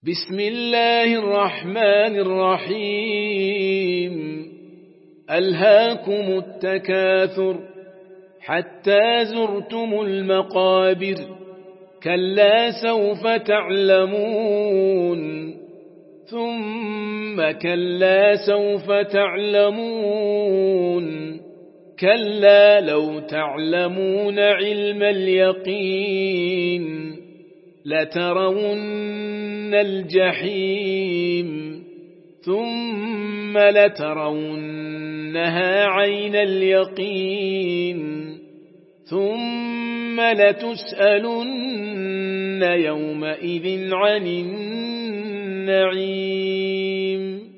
بسم الله الرحمن الرحيم ألهاكم التكاثر حتى زرتم المقابر كلا سوف تعلمون ثم كلا سوف تعلمون كلا لو تعلمون علم اليقين لترون الجحيم ثم لترونها عين اليقين ثم لتسألن يومئذ عن النعيم